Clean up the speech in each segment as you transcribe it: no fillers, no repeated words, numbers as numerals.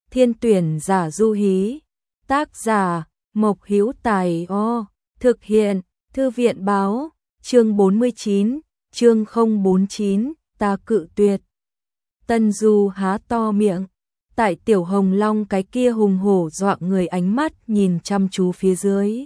Thiên tuyển giả du hí. Tác giả Mộc Hữu Tài. Thực hiện Thư viện báo. Chương 49, chương 049, ta cự tuyệt. Tân Du há to miệng. Tại Tiểu Hồng Long cái kia hùng hổ dọa người ánh mắt nhìn chăm chú phía dưới.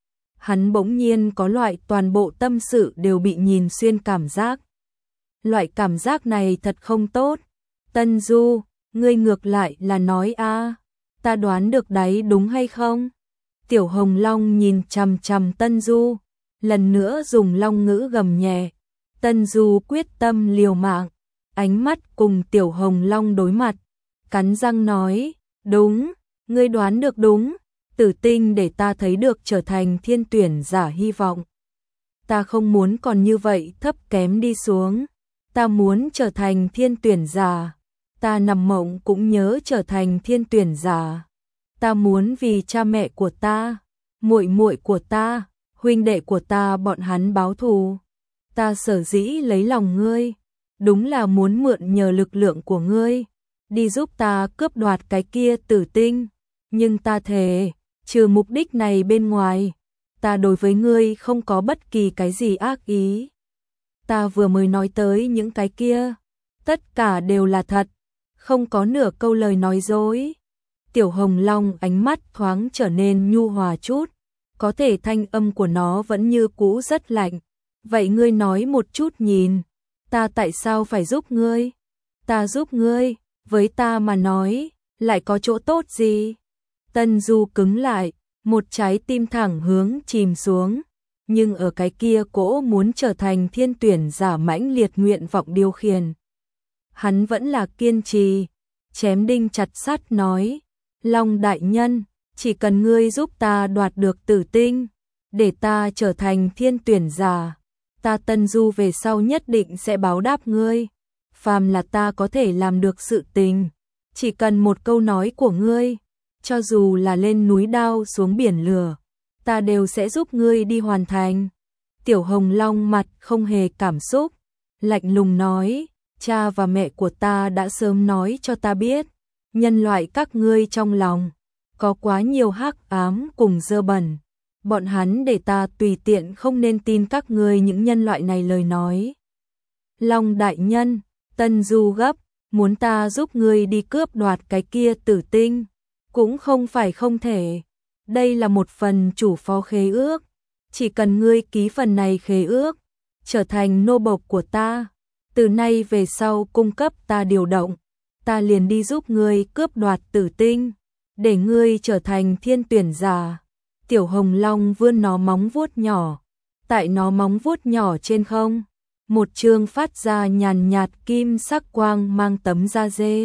Hắn bỗng nhiên có loại toàn bộ tâm sự đều bị nhìn xuyên cảm giác. Loại cảm giác này thật không tốt. Tân Du, ngươi ngược lại là nói a, ta đoán được đấy đúng hay không? Tiểu Hồng Long nhìn chằm chằm Tân Du, lần nữa dùng long ngữ gầm nhẹ. Tân Du quyết tâm liều mạng, ánh mắt cùng Tiểu Hồng Long đối mặt, cắn răng nói, đúng, ngươi đoán được đúng, Tử Tinh để ta thấy được trở thành thiên tuyển giả hy vọng. Ta không muốn còn như vậy thấp kém đi xuống, ta muốn trở thành thiên tuyển giả, ta nằm mộng cũng nhớ trở thành thiên tuyển giả. Ta muốn vì cha mẹ của ta, muội muội của ta, huynh đệ của ta bọn hắn báo thù. Ta sở dĩ lấy lòng ngươi, đúng là muốn mượn nhờ lực lượng của ngươi, đi giúp ta cướp đoạt cái kia Tử Tinh. Nhưng ta thề, trừ mục đích này bên ngoài, ta đối với ngươi không có bất kỳ cái gì ác ý. Ta vừa mới nói tới những cái kia, tất cả đều là thật, không có nửa câu lời nói dối. Tiểu Hồng Long ánh mắt thoáng trở nên nhu hòa chút, có thể thanh âm của nó vẫn như cũ rất lạnh. Vậy ngươi nói một chút nhìn, ta tại sao phải giúp ngươi? Ta giúp ngươi, với ta mà nói, lại có chỗ tốt gì? Tân Du cứng lại, một trái tim thẳng hướng chìm xuống, nhưng ở cái kia cỗ muốn trở thành thiên tuyển giả mãnh liệt nguyện vọng điều khiển. Hắn vẫn là kiên trì, chém đinh chặt sắt nói, Long đại nhân, chỉ cần ngươi giúp ta đoạt được Tử Tinh, để ta trở thành thiên tuyển giả, ta Tân Du về sau nhất định sẽ báo đáp ngươi. Phàm là ta có thể làm được sự tình, chỉ cần một câu nói của ngươi, cho dù là lên núi đao xuống biển lửa, ta đều sẽ giúp ngươi đi hoàn thành. Tiểu Hồng Long mặt không hề cảm xúc, lạnh lùng nói, cha và mẹ của ta đã sớm nói cho ta biết, nhân loại các ngươi trong lòng có quá nhiều hắc ám cùng dơ bẩn. Bọn hắn để ta tùy tiện không nên tin các ngươi những nhân loại này lời nói. Long đại nhân, Tân Du gấp, muốn ta giúp ngươi đi cướp đoạt cái kia Tử Tinh, cũng không phải không thể. Đây là một phần chủ phó khế ước, chỉ cần ngươi ký phần này khế ước, trở thành nô bộc của ta, từ nay về sau cung cấp ta điều động, ta liền đi giúp ngươi cướp đoạt Tử Tinh, để ngươi trở thành thiên tuyển giả. Tiểu Hồng Long vươn nó móng vuốt nhỏ, tại nó móng vuốt nhỏ trên không, một chương phát ra nhàn nhạt kim sắc quang mang tấm da dê.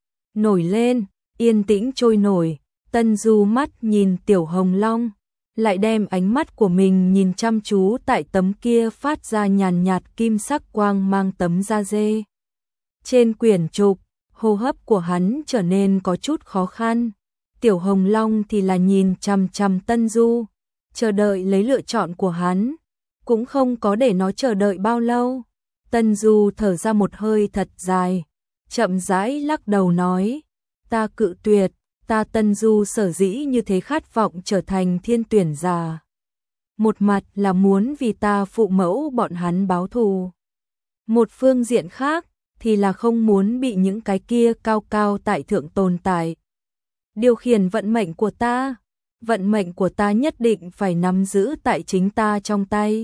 Nổi lên, yên tĩnh trôi nổi, Tân Du mắt nhìn Tiểu Hồng Long, lại đem ánh mắt của mình nhìn chăm chú tại tấm kia phát ra nhàn nhạt kim sắc quang mang tấm da dê. Trên quyển trục, hô hấp của hắn trở nên có chút khó khăn. Tiểu Hồng Long thì là nhìn chằm chằm Tân Du, chờ đợi lấy lựa chọn của hắn, cũng không có để nó chờ đợi bao lâu. Tân Du thở ra một hơi thật dài, chậm rãi lắc đầu nói, ta cự tuyệt, ta Tân Du sở dĩ như thế khát vọng trở thành thiên tuyển giả. Một mặt là muốn vì ta phụ mẫu bọn hắn báo thù. Một phương diện khác thì là không muốn bị những cái kia cao cao tại thượng tồn tại điều khiển vận mệnh của ta. Vận mệnh của ta nhất định phải nắm giữ tại chính ta trong tay.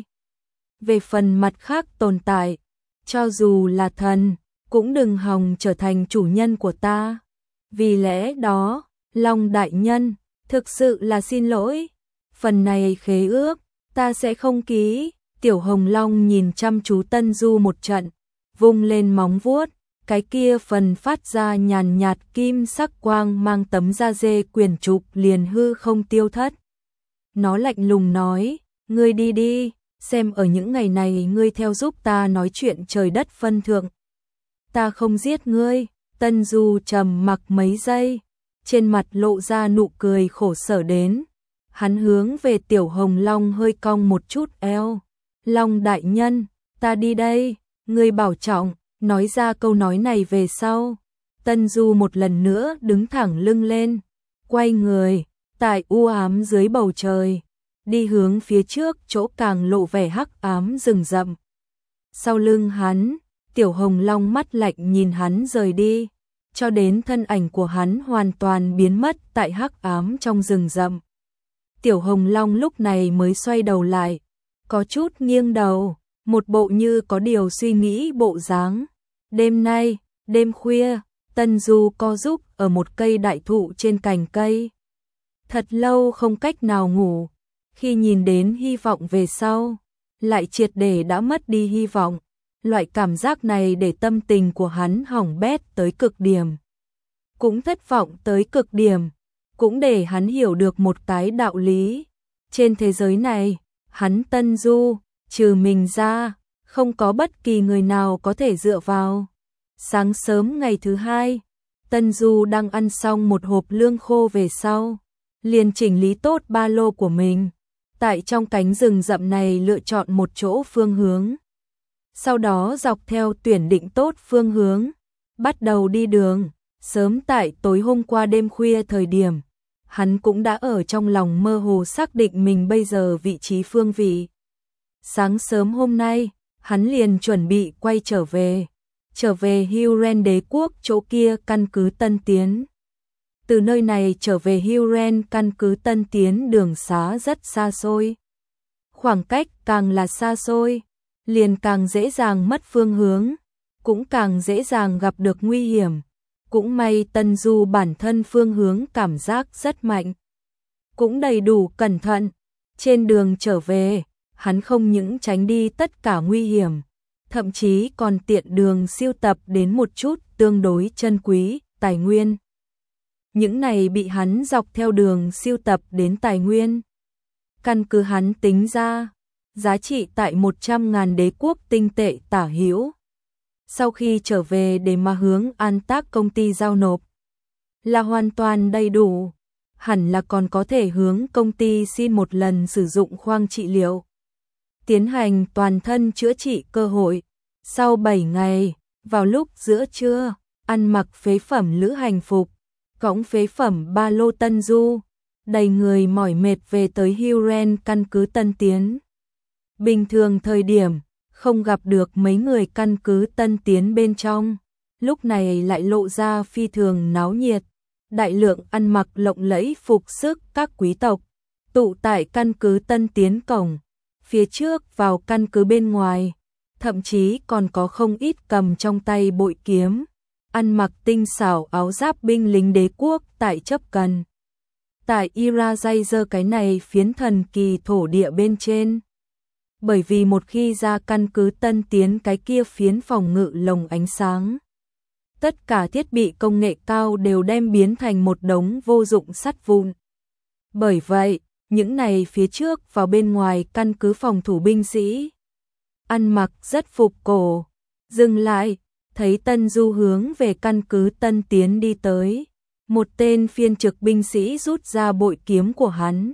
Về phần mặt khác tồn tại, cho dù là thần, cũng đừng hòng trở thành chủ nhân của ta. Vì lẽ đó, Long đại nhân, thực sự là xin lỗi. Phần này khế ước, ta sẽ không ký. Tiểu Hồng Long nhìn chăm chú Tân Du một trận, vung lên móng vuốt, cái kia phần phát ra nhàn nhạt kim sắc quang mang tấm da dê quyển trục liền hư không tiêu thất. Nó lạnh lùng nói, ngươi đi đi, xem ở những ngày này ngươi theo giúp ta nói chuyện trời đất phân thượng. Ta không giết ngươi. Tân Du trầm mặc mấy giây, trên mặt lộ ra nụ cười khổ sở đến. Hắn hướng về Tiểu Hồng Long hơi cong một chút eo. Long đại nhân, ta đi đây, ngươi bảo trọng. Nói ra câu nói này về sau, Tân Du một lần nữa đứng thẳng lưng lên, quay người, tại u ám dưới bầu trời, đi hướng phía trước chỗ càng lộ vẻ hắc ám rừng rậm. Sau lưng hắn, Tiểu Hồng Long mắt lạnh nhìn hắn rời đi, cho đến thân ảnh của hắn hoàn toàn biến mất tại hắc ám trong rừng rậm. Tiểu Hồng Long lúc này mới xoay đầu lại, có chút nghiêng đầu, một bộ như có điều suy nghĩ bộ dáng. Đêm nay, đêm khuya, Tân Du co giúp ở một cây đại thụ trên cành cây. Thật lâu không cách nào ngủ, khi nhìn đến hy vọng về sau, lại triệt để đã mất đi hy vọng. Loại cảm giác này để tâm tình của hắn hỏng bét tới cực điểm. Cũng thất vọng tới cực điểm, cũng để hắn hiểu được một cái đạo lý. Trên thế giới này, hắn Tân Du, trừ mình ra, không có bất kỳ người nào có thể dựa vào. Sáng sớm ngày thứ hai, Tân Du đang ăn xong một hộp lương khô về sau, liền chỉnh lý tốt ba lô của mình, tại trong cánh rừng rậm này lựa chọn một chỗ phương hướng. Sau đó dọc theo tuyển định tốt phương hướng, bắt đầu đi đường. Sớm tại tối hôm qua đêm khuya thời điểm, hắn cũng đã ở trong lòng mơ hồ xác định mình bây giờ vị trí phương vị. Sáng sớm hôm nay, hắn liền chuẩn bị quay trở về Huren đế quốc chỗ kia căn cứ Tân Tiến. Từ nơi này trở về Huren căn cứ Tân Tiến đường xá rất xa xôi. Khoảng cách càng là xa xôi, liền càng dễ dàng mất phương hướng, cũng càng dễ dàng gặp được nguy hiểm. Cũng may Tân Du bản thân phương hướng cảm giác rất mạnh, cũng đầy đủ cẩn thận. Trên đường trở về, hắn không những tránh đi tất cả nguy hiểm, thậm chí còn tiện đường siêu tập đến một chút tương đối chân quý, tài nguyên. Những này bị hắn dọc theo đường siêu tập đến tài nguyên. Căn cứ hắn tính ra, giá trị tại 100.000 đế quốc tinh tệ tả hữu. Sau khi trở về để mà hướng An Tác công ty giao nộp, là hoàn toàn đầy đủ, hẳn là còn có thể hướng công ty xin một lần sử dụng khoang trị liệu, tiến hành toàn thân chữa trị cơ hội. Sau 7 ngày, vào lúc giữa trưa, ăn mặc phế phẩm lữ hành phục, cõng phế phẩm ba lô Tân Du, đầy người mỏi mệt về tới Huren căn cứ Tân Tiến. Bình thường thời điểm, không gặp được mấy người căn cứ Tân Tiến bên trong, lúc này lại lộ ra phi thường náo nhiệt. Đại lượng ăn mặc lộng lẫy phục sức các quý tộc, tụ tại căn cứ Tân Tiến cổng, phía trước vào căn cứ bên ngoài, thậm chí còn có không ít cầm trong tay bội kiếm, ăn mặc tinh xảo áo giáp binh lính đế quốc tại chấp cần. Tại Irajazer cái này phiến thần kỳ thổ địa bên trên. Bởi vì một khi ra căn cứ Tân Tiến cái kia phiến phòng ngự lồng ánh sáng, tất cả thiết bị công nghệ cao đều đem biến thành một đống vô dụng sắt vụn. Bởi vậy, những này phía trước vào bên ngoài căn cứ phòng thủ binh sĩ, ăn mặc rất phục cổ, dừng lại, thấy Tân Du hướng về căn cứ Tân Tiến đi tới. Một tên phiên trực binh sĩ rút ra bội kiếm của hắn,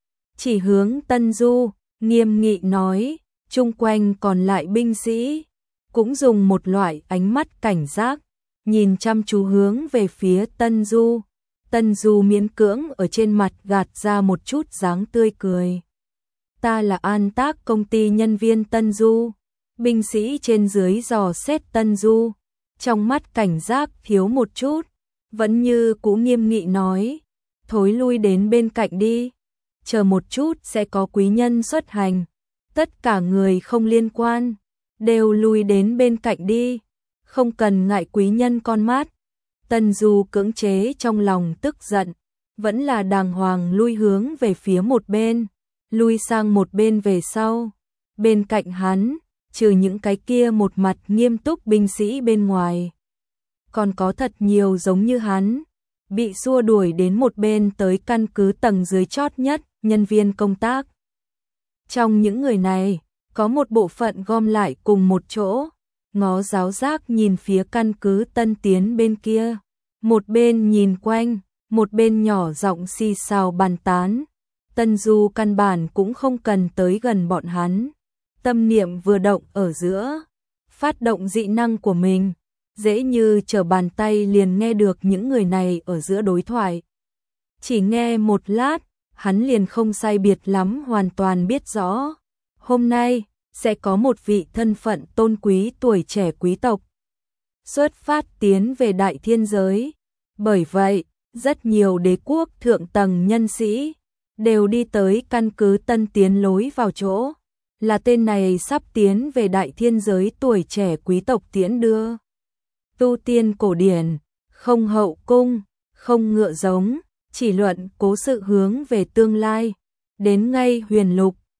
chỉ hướng Tân Du, nghiêm nghị nói, chung quanh còn lại binh sĩ, cũng dùng một loại ánh mắt cảnh giác, nhìn chăm chú hướng về phía Tân Du. Tân Du miễn cưỡng ở trên mặt gạt ra một chút dáng tươi cười. Ta là An Tác công ty nhân viên Tân Du. Binh sĩ trên dưới dò xét Tân Du, trong mắt cảnh giác thiếu một chút, vẫn như cũ nghiêm nghị nói, thối lui đến bên cạnh đi, chờ một chút sẽ có quý nhân xuất hành, tất cả người không liên quan, đều lui đến bên cạnh đi, không cần ngại quý nhân con mắt. Tân Du cưỡng chế trong lòng tức giận, vẫn là đàng hoàng lui hướng về phía một bên, lui sang một bên về sau. Bên cạnh hắn, trừ những cái kia một mặt nghiêm túc binh sĩ bên ngoài, còn có thật nhiều giống như hắn, bị xua đuổi đến một bên tới căn cứ tầng dưới chót nhất, nhân viên công tác. Trong những người này, có một bộ phận gom lại cùng một chỗ, ngó giáo giác nhìn phía căn cứ Tân Tiến bên kia, một bên nhìn quanh, một bên nhỏ giọng xì xào bàn tán. Tân Du căn bản cũng không cần tới gần bọn hắn, tâm niệm vừa động ở giữa, phát động dị năng của mình, dễ như trở bàn tay liền nghe được những người này ở giữa đối thoại. Chỉ nghe một lát, hắn liền không sai biệt lắm hoàn toàn biết rõ. Hôm nay, sẽ có một vị thân phận tôn quý tuổi trẻ quý tộc xuất phát tiến về đại thiên giới. Bởi vậy, rất nhiều đế quốc thượng tầng nhân sĩ đều đi tới căn cứ Tân Tiến lối vào chỗ. Là tên này sắp tiến về đại thiên giới tuổi trẻ quý tộc tiễn đưa. Tu tiên cổ điển, không hậu cung, không ngựa giống, chỉ luận cố sự hướng về tương lai. Đến ngay huyền lục,